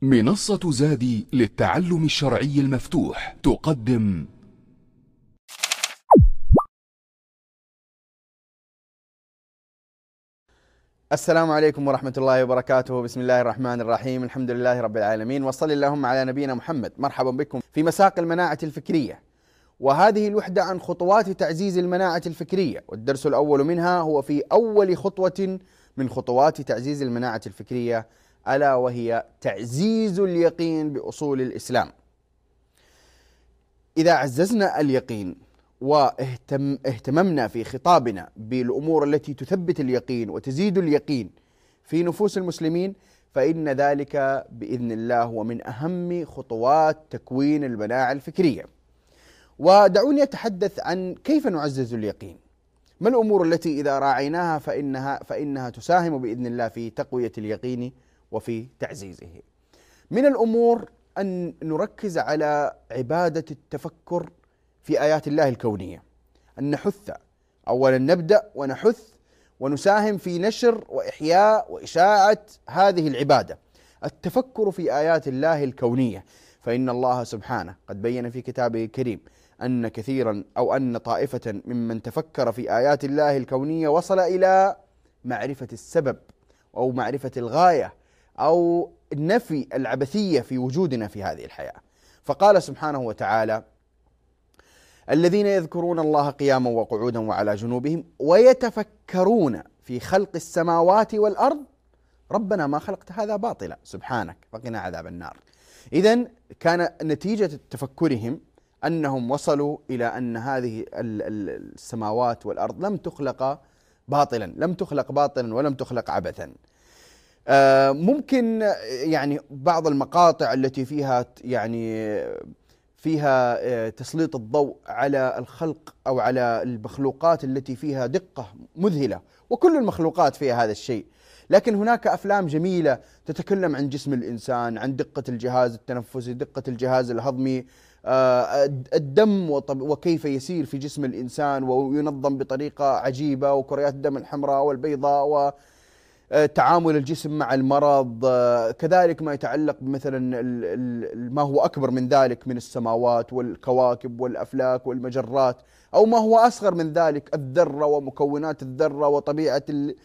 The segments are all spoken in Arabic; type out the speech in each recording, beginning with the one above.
منصة زادي للتعلم الشرعي المفتوح تقدم السلام عليكم ورحمة الله وبركاته. بسم الله الرحمن الرحيم. الحمد لله رب العالمين، وصل اللهم على نبينا محمد. مرحبا بكم في مساق المناعة الفكرية، وهذه الوحدة عن خطوات تعزيز المناعة الفكرية، والدرس الأول منها هو في أول خطوة من خطوات تعزيز المناعة الفكرية، ألا وهي تعزيز اليقين بأصول الإسلام. إذا عززنا اليقين واهتممنا في خطابنا بالأمور التي تثبت اليقين وتزيد اليقين في نفوس المسلمين، فإن ذلك بإذن الله هو من أهم خطوات تكوين المناعة الفكرية. ودعوني أتحدث عن كيف نعزز اليقين. ما الأمور التي إذا راعيناها فإنها تساهم بإذن الله في تقوية اليقين وفي تعزيزه؟ من الأمور أن نركز على عبادة التفكر في آيات الله الكونية، أن نحث أولا، نبدأ ونحث ونساهم في نشر وإحياء وإشاعة هذه العبادة، التفكر في آيات الله الكونية. فإن الله سبحانه قد بين في كتابه الكريم أن كثيرا أو أن طائفة ممن تفكر في آيات الله الكونية وصل إلى معرفة السبب أو معرفة الغاية أو نفي العبثية في وجودنا في هذه الحياة. فقال سبحانه وتعالى: الذين يذكرون الله قياما وقعودا وعلى جنوبهم ويتفكرون في خلق السماوات والأرض ربنا ما خلقت هذا باطلا سبحانك فقنا عذاب النار. إذن كان نتيجة تفكرهم أنهم وصلوا إلى أن هذه السماوات والأرض لم تخلق باطلا ولم تخلق عبثا. ممكن يعني بعض المقاطع التي فيها تسليط الضوء على الخلق أو على المخلوقات التي فيها دقة مذهلة، وكل المخلوقات فيها هذا الشيء، لكن هناك أفلام جميلة تتكلم عن جسم الإنسان، عن دقة الجهاز التنفسي، دقة الجهاز الهضمي، الدم وكيف يسير في جسم الإنسان وينظم بطريقة عجيبة، وكريات الدم الحمراء والبيضاء، تعامل الجسم مع المرض، كذلك ما يتعلق مثلا ما هو أكبر من ذلك من السماوات والكواكب والأفلاك والمجرات، أو ما هو أصغر من ذلك، الذرة ومكونات الذرة وطبيعة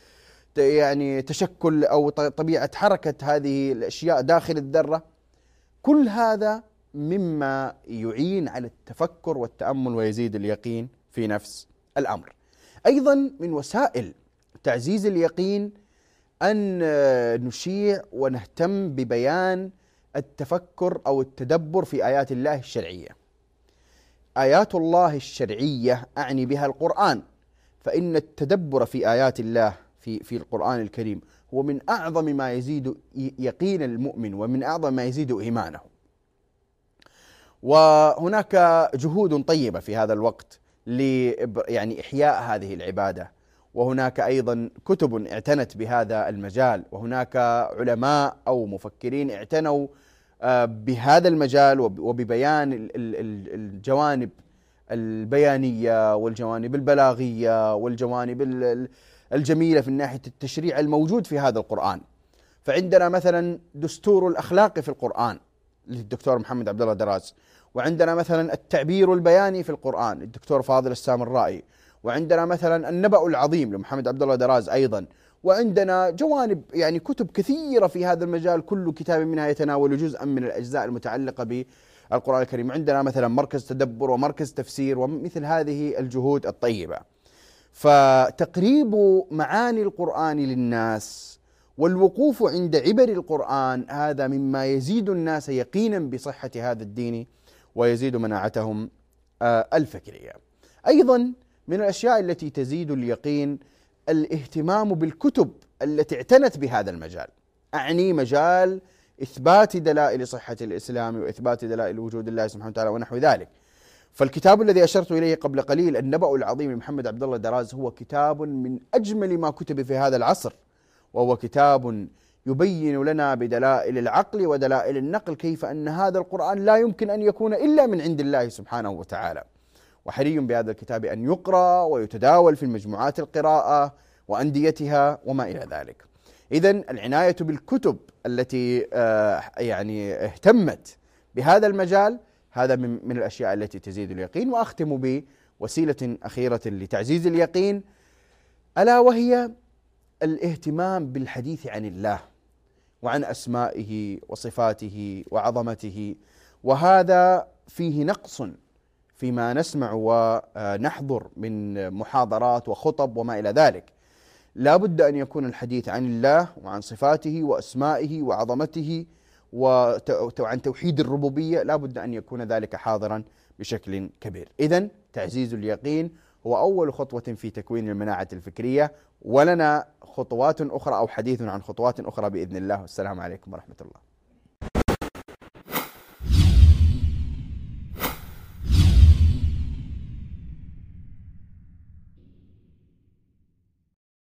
تشكل أو طبيعة حركة هذه الأشياء داخل الذرة. كل هذا مما يعين على التفكر والتأمل ويزيد اليقين في نفس الأمر. أيضا من وسائل تعزيز اليقين أن نشيع ونهتم ببيان التفكر أو التدبر في آيات الله الشرعية. آيات الله الشرعية أعني بها القرآن، فإن التدبر في آيات الله في القرآن الكريم هو من أعظم ما يزيد يقين المؤمن ومن أعظم ما يزيد إيمانه. وهناك جهود طيبة في هذا الوقت إحياء هذه العبادة، وهناك أيضا كتب اعتنت بهذا المجال، وهناك علماء أو مفكرين اعتنوا بهذا المجال وببيان الجوانب البيانية والجوانب البلاغية والجوانب الجميلة في ناحية التشريع الموجود في هذا القرآن. فعندنا مثلا دستور الأخلاق في القرآن للدكتور محمد عبد الله دراز، وعندنا مثلا التعبير البياني في القرآن للدكتور فاضل السامرائي، وعندنا مثلا النبأ العظيم لمحمد عبد الله دراز أيضا، وعندنا جوانب كتب كثيرة في هذا المجال، كل كتاب منها يتناول جزءا من الأجزاء المتعلقة بالقرآن الكريم. عندنا مثلا مركز تدبر ومركز تفسير ومثل هذه الجهود الطيبة. فتقريب معاني القرآن للناس والوقوف عند عبر القرآن هذا مما يزيد الناس يقينا بصحة هذا الدين ويزيد مناعتهم الفكرية. أيضا من الأشياء التي تزيد اليقين الاهتمام بالكتب التي اعتنت بهذا المجال، أعني مجال إثبات دلائل صحة الإسلام وإثبات دلائل وجود الله سبحانه وتعالى ونحو ذلك. فالكتاب الذي أشرت إليه قبل قليل، النبأ العظيم لمحمد عبد الله دراز، هو كتاب من أجمل ما كتب في هذا العصر، وهو كتاب يبين لنا بدلائل العقل ودلائل النقل كيف أن هذا القرآن لا يمكن أن يكون إلا من عند الله سبحانه وتعالى. وحري بهذا الكتاب أن يقرأ ويتداول في المجموعات القراءة وأنديتها وما إلى ذلك. إذن العناية بالكتب التي يعني اهتمت بهذا المجال، هذا من الأشياء التي تزيد اليقين. وأختم بوسيلة أخيرة لتعزيز اليقين، ألا وهي الاهتمام بالحديث عن الله وعن أسمائه وصفاته وعظمته، وهذا فيه نقص فيما نسمع ونحضر من محاضرات وخطب وما إلى ذلك. لا بد أن يكون الحديث عن الله وعن صفاته وأسمائه وعظمته وعن توحيد الربوبية، لا بد أن يكون ذلك حاضرا بشكل كبير. إذن تعزيز اليقين هو أول خطوة في تكوين المناعة الفكرية، ولنا خطوات أخرى أو حديث عن خطوات أخرى بإذن الله. والسلام عليكم ورحمة الله.